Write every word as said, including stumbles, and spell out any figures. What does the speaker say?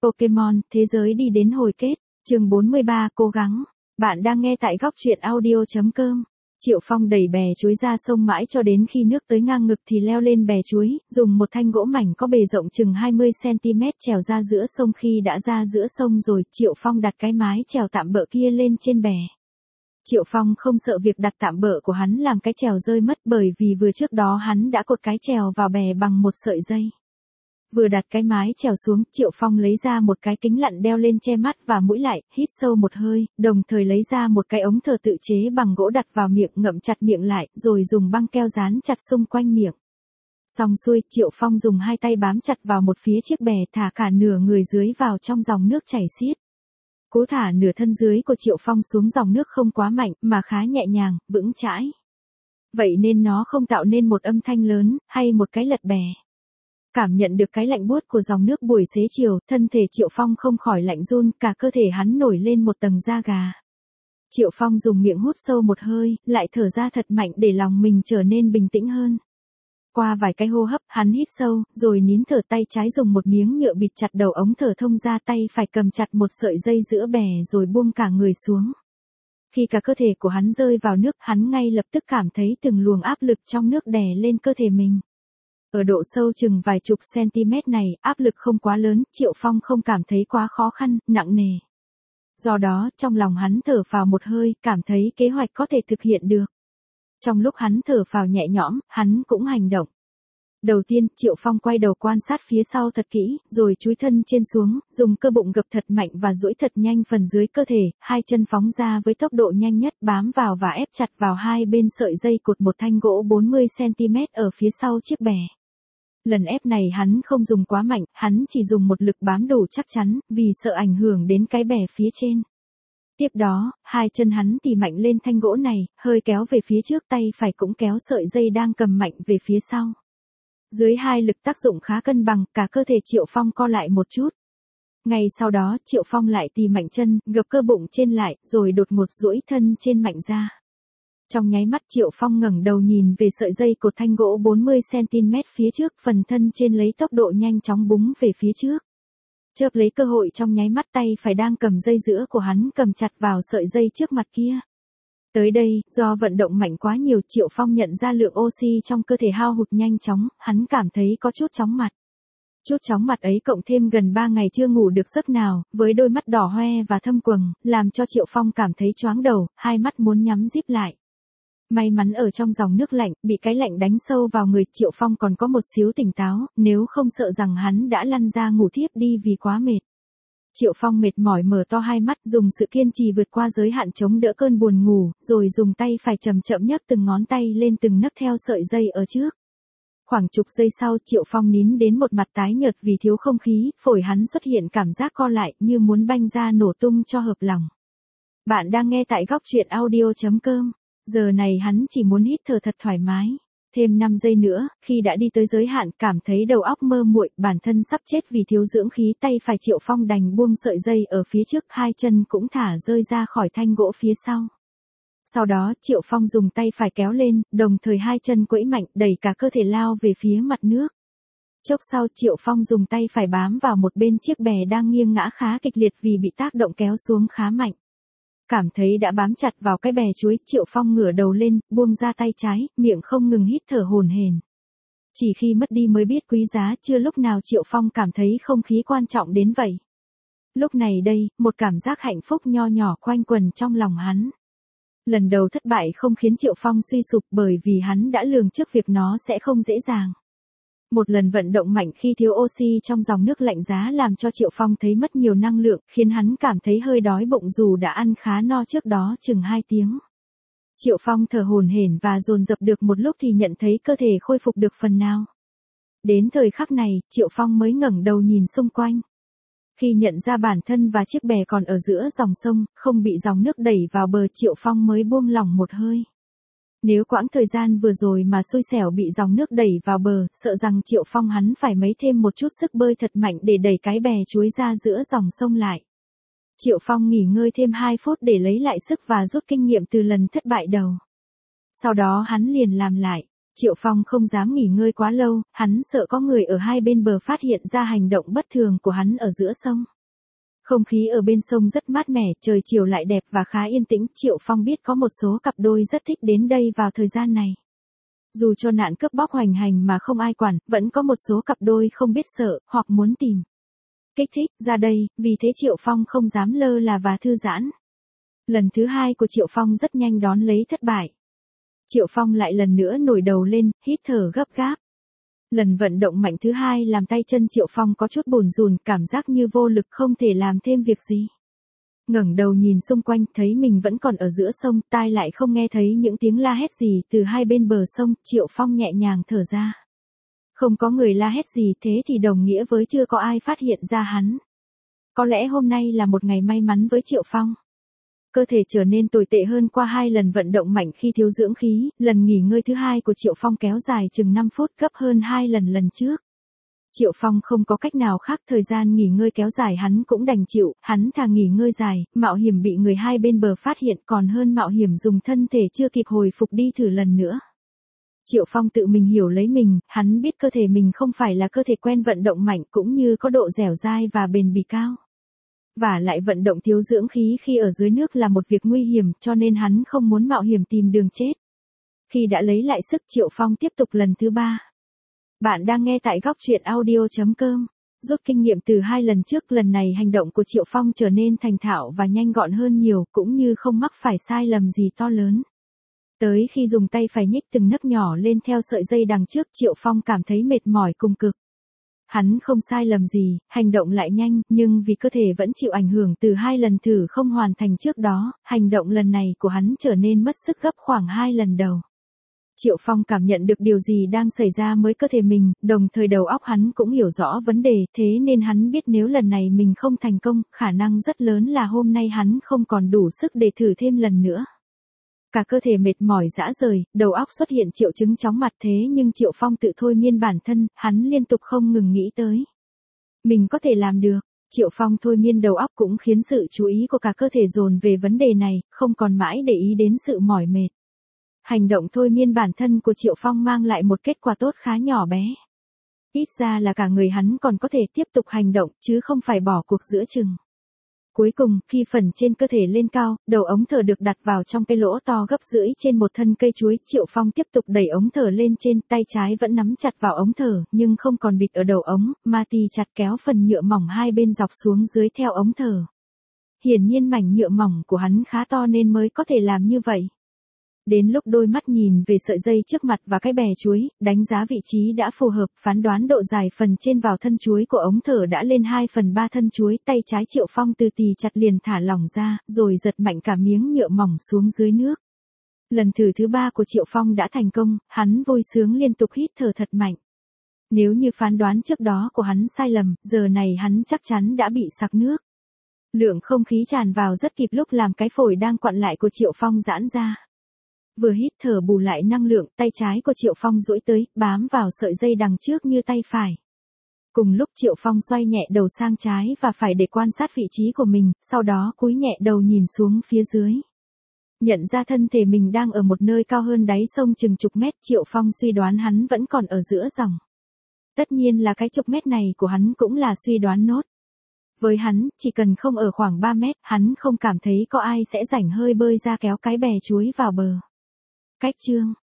Pokemon, thế giới đi đến hồi kết, chương bốn mươi ba, cố gắng. Bạn đang nghe tại góc truyện audio chấm com. Triệu Phong đẩy bè chuối ra sông mãi cho đến khi nước tới ngang ngực thì leo lên bè chuối, dùng một thanh gỗ mảnh có bề rộng chừng hai mươi xăng-ti-mét trèo ra giữa sông. Khi đã ra giữa sông rồi, Triệu Phong đặt cái mái chèo tạm bợ kia lên trên bè. Triệu Phong không sợ việc đặt tạm bợ của hắn làm cái chèo rơi mất, bởi vì vừa trước đó hắn đã cột cái chèo vào bè bằng một sợi dây. Vừa đặt cái mái chèo xuống, Triệu Phong lấy ra một cái kính lặn đeo lên che mắt và mũi lại, hít sâu một hơi, đồng thời lấy ra một cái ống thở tự chế bằng gỗ đặt vào miệng, ngậm chặt miệng lại, rồi dùng băng keo dán chặt xung quanh miệng. Xong xuôi, Triệu Phong dùng hai tay bám chặt vào một phía chiếc bè, thả cả nửa người dưới vào trong dòng nước chảy xiết. Cố thả nửa thân dưới của Triệu Phong xuống dòng nước không quá mạnh, mà khá nhẹ nhàng, vững chãi. Vậy nên nó không tạo nên một âm thanh lớn, hay một cái lật bè. Cảm nhận được cái lạnh buốt của dòng nước buổi xế chiều, thân thể Triệu Phong không khỏi lạnh run, cả cơ thể hắn nổi lên một tầng da gà. Triệu Phong dùng miệng hút sâu một hơi, lại thở ra thật mạnh để lòng mình trở nên bình tĩnh hơn. Qua vài cái hô hấp, hắn hít sâu, rồi nín thở, tay trái dùng một miếng nhựa bịt chặt đầu ống thở thông ra, tay phải cầm chặt một sợi dây giữa bè rồi buông cả người xuống. Khi cả cơ thể của hắn rơi vào nước, hắn ngay lập tức cảm thấy từng luồng áp lực trong nước đè lên cơ thể mình. Ở độ sâu chừng vài chục centimet này, áp lực không quá lớn, Triệu Phong không cảm thấy quá khó khăn, nặng nề. Do đó, trong lòng hắn thở phào một hơi, cảm thấy kế hoạch có thể thực hiện được. Trong lúc hắn thở phào nhẹ nhõm, hắn cũng hành động. Đầu tiên, Triệu Phong quay đầu quan sát phía sau thật kỹ, rồi chúi thân trên xuống, dùng cơ bụng gập thật mạnh và duỗi thật nhanh phần dưới cơ thể, hai chân phóng ra với tốc độ nhanh nhất, bám vào và ép chặt vào hai bên sợi dây cột một thanh gỗ bốn mươi xăng-ti-mét ở phía sau chiếc bè. Lần ép này hắn không dùng quá mạnh, hắn chỉ dùng một lực bám đủ chắc chắn, vì sợ ảnh hưởng đến cái bè phía trên. Tiếp đó, hai chân hắn tì mạnh lên thanh gỗ này, hơi kéo về phía trước, tay phải cũng kéo sợi dây đang cầm mạnh về phía sau. Dưới hai lực tác dụng khá cân bằng, cả cơ thể Triệu Phong co lại một chút. Ngay sau đó, Triệu Phong lại tì mạnh chân, gập cơ bụng trên lại, rồi đột ngột duỗi thân trên mạnh ra. Trong nháy mắt, Triệu Phong ngẩng đầu nhìn về sợi dây cột thanh gỗ bốn mươi xăng-ti-mét phía trước, phần thân trên lấy tốc độ nhanh chóng búng về phía trước. Chớp lấy cơ hội, trong nháy mắt, tay phải đang cầm dây giữa của hắn cầm chặt vào sợi dây trước mặt kia. Tới đây, do vận động mạnh quá nhiều, Triệu Phong nhận ra lượng oxy trong cơ thể hao hụt nhanh chóng, hắn cảm thấy có chút chóng mặt. Chút chóng mặt ấy cộng thêm gần ba ngày chưa ngủ được giấc nào, với đôi mắt đỏ hoe và thâm quầng, làm cho Triệu Phong cảm thấy choáng đầu, hai mắt muốn nhắm díp lại. May mắn ở trong dòng nước lạnh, bị cái lạnh đánh sâu vào người, Triệu Phong còn có một xíu tỉnh táo, nếu không sợ rằng hắn đã lăn ra ngủ thiếp đi vì quá mệt. Triệu Phong mệt mỏi mở to hai mắt, dùng sự kiên trì vượt qua giới hạn chống đỡ cơn buồn ngủ, rồi dùng tay phải chậm chậm nhấc từng ngón tay lên từng nấc theo sợi dây ở trước. Khoảng chục giây sau, Triệu Phong nín đến một mặt tái nhợt vì thiếu không khí, phổi hắn xuất hiện cảm giác co lại như muốn banh ra nổ tung cho hợp lòng. Bạn đang nghe tại góc truyện audio chấm com. Giờ này hắn chỉ muốn hít thở thật thoải mái. Thêm năm giây nữa, khi đã đi tới giới hạn, cảm thấy đầu óc mơ muội, bản thân sắp chết vì thiếu dưỡng khí, tay phải Triệu Phong đành buông sợi dây ở phía trước, hai chân cũng thả rơi ra khỏi thanh gỗ phía sau. Sau đó, Triệu Phong dùng tay phải kéo lên, đồng thời hai chân quẫy mạnh, đẩy cả cơ thể lao về phía mặt nước. Chốc sau, Triệu Phong dùng tay phải bám vào một bên chiếc bè đang nghiêng ngã khá kịch liệt vì bị tác động kéo xuống khá mạnh. Cảm thấy đã bám chặt vào cái bè chuối, Triệu Phong ngửa đầu lên, buông ra tay trái, miệng không ngừng hít thở hổn hển. Chỉ khi mất đi mới biết quý giá, chưa lúc nào Triệu Phong cảm thấy không khí quan trọng đến vậy. Lúc này đây, một cảm giác hạnh phúc nho nhỏ quanh quần trong lòng hắn. Lần đầu thất bại không khiến Triệu Phong suy sụp, bởi vì hắn đã lường trước việc nó sẽ không dễ dàng. Một lần vận động mạnh khi thiếu oxy trong dòng nước lạnh giá làm cho Triệu Phong thấy mất nhiều năng lượng, khiến hắn cảm thấy hơi đói bụng dù đã ăn khá no trước đó chừng hai tiếng. Triệu Phong thở hổn hển và dồn dập được một lúc thì nhận thấy cơ thể khôi phục được phần nào. Đến thời khắc này, Triệu Phong mới ngẩng đầu nhìn xung quanh. Khi nhận ra bản thân và chiếc bè còn ở giữa dòng sông, không bị dòng nước đẩy vào bờ, Triệu Phong mới buông lỏng một hơi. Nếu quãng thời gian vừa rồi mà xui xẻo bị dòng nước đẩy vào bờ, sợ rằng Triệu Phong hắn phải mấy thêm một chút sức bơi thật mạnh để đẩy cái bè chuối ra giữa dòng sông lại. Triệu Phong nghỉ ngơi thêm hai phút để lấy lại sức và rút kinh nghiệm từ lần thất bại đầu. Sau đó hắn liền làm lại. Triệu Phong không dám nghỉ ngơi quá lâu, hắn sợ có người ở hai bên bờ phát hiện ra hành động bất thường của hắn ở giữa sông. Không khí ở bên sông rất mát mẻ, trời chiều lại đẹp và khá yên tĩnh. Triệu Phong biết có một số cặp đôi rất thích đến đây vào thời gian này. Dù cho nạn cướp bóc hoành hành mà không ai quản, vẫn có một số cặp đôi không biết sợ, hoặc muốn tìm kích thích ra đây, vì thế Triệu Phong không dám lơ là và thư giãn. Lần thứ hai của Triệu Phong rất nhanh đón lấy thất bại. Triệu Phong lại lần nữa nổi đầu lên, hít thở gấp gáp. Lần vận động mạnh thứ hai làm tay chân Triệu Phong có chút bùn rùn, cảm giác như vô lực không thể làm thêm việc gì. Ngẩng đầu nhìn xung quanh, thấy mình vẫn còn ở giữa sông, tai lại không nghe thấy những tiếng la hét gì từ hai bên bờ sông. Triệu Phong nhẹ nhàng thở ra. Không có người la hét gì, thế thì đồng nghĩa với chưa có ai phát hiện ra hắn. Có lẽ hôm nay là một ngày may mắn với Triệu Phong. Cơ thể trở nên tồi tệ hơn qua hai lần vận động mạnh khi thiếu dưỡng khí. Lần nghỉ ngơi thứ hai của Triệu Phong kéo dài chừng năm phút, gấp hơn hai lần lần trước. Triệu Phong không có cách nào khác, thời gian nghỉ ngơi kéo dài hắn cũng đành chịu. Hắn thà nghỉ ngơi dài, mạo hiểm bị người hai bên bờ phát hiện, còn hơn mạo hiểm dùng thân thể chưa kịp hồi phục đi thử lần nữa. Triệu Phong tự mình hiểu lấy mình, hắn biết cơ thể mình không phải là cơ thể quen vận động mạnh, cũng như có độ dẻo dai và bền bỉ cao. Và lại vận động thiếu dưỡng khí khi ở dưới nước là một việc nguy hiểm, cho nên hắn không muốn mạo hiểm tìm đường chết. Khi đã lấy lại sức, Triệu Phong tiếp tục lần thứ ba. Bạn đang nghe tại góc truyện audio chấm com. Rút kinh nghiệm từ hai lần trước, lần này hành động của Triệu Phong trở nên thành thạo và nhanh gọn hơn nhiều, cũng như không mắc phải sai lầm gì to lớn. Tới khi dùng tay phải nhích từng nấc nhỏ lên theo sợi dây đằng trước, Triệu Phong cảm thấy mệt mỏi cùng cực. Hắn không sai lầm gì, hành động lại nhanh, nhưng vì cơ thể vẫn chịu ảnh hưởng từ hai lần thử không hoàn thành trước đó, hành động lần này của hắn trở nên mất sức gấp khoảng hai lần đầu. Triệu Phong cảm nhận được điều gì đang xảy ra với cơ thể mình, đồng thời đầu óc hắn cũng hiểu rõ vấn đề, thế nên hắn biết nếu lần này mình không thành công, khả năng rất lớn là hôm nay hắn không còn đủ sức để thử thêm lần nữa. Cả cơ thể mệt mỏi rã rời, đầu óc xuất hiện triệu chứng chóng mặt, thế nhưng Triệu Phong tự thôi miên bản thân, hắn liên tục không ngừng nghĩ tới. Mình có thể làm được. Triệu Phong thôi miên đầu óc cũng khiến sự chú ý của cả cơ thể dồn về vấn đề này, không còn mãi để ý đến sự mỏi mệt. Hành động thôi miên bản thân của Triệu Phong mang lại một kết quả tốt khá nhỏ bé. Ít ra là cả người hắn còn có thể tiếp tục hành động, chứ không phải bỏ cuộc giữa chừng. Cuối cùng, khi phần trên cơ thể lên cao, đầu ống thở được đặt vào trong cái lỗ to gấp rưỡi trên một thân cây chuối, Triệu Phong tiếp tục đẩy ống thở lên trên, tay trái vẫn nắm chặt vào ống thở, nhưng không còn bịt ở đầu ống, mà tì chặt kéo phần nhựa mỏng hai bên dọc xuống dưới theo ống thở. Hiển nhiên mảnh nhựa mỏng của hắn khá to nên mới có thể làm như vậy. Đến lúc đôi mắt nhìn về sợi dây trước mặt và cái bè chuối, đánh giá vị trí đã phù hợp, phán đoán độ dài phần trên vào thân chuối của ống thở đã lên hai phần ba thân chuối, tay trái Triệu Phong từ tì chặt liền thả lỏng ra, rồi giật mạnh cả miếng nhựa mỏng xuống dưới nước. Lần thử thứ ba của Triệu Phong đã thành công, hắn vui sướng liên tục hít thở thật mạnh. Nếu như phán đoán trước đó của hắn sai lầm, giờ này hắn chắc chắn đã bị sặc nước. Lượng không khí tràn vào rất kịp lúc làm cái phổi đang quặn lại của Triệu Phong giãn ra. Vừa hít thở bù lại năng lượng, tay trái của Triệu Phong duỗi tới, bám vào sợi dây đằng trước như tay phải. Cùng lúc Triệu Phong xoay nhẹ đầu sang trái và phải để quan sát vị trí của mình, sau đó cúi nhẹ đầu nhìn xuống phía dưới. Nhận ra thân thể mình đang ở một nơi cao hơn đáy sông chừng chục mét, Triệu Phong suy đoán hắn vẫn còn ở giữa dòng. Tất nhiên là cái chục mét này của hắn cũng là suy đoán nốt. Với hắn, chỉ cần không ở khoảng ba mét, hắn không cảm thấy có ai sẽ rảnh hơi bơi ra kéo cái bè chuối vào bờ. Cách chương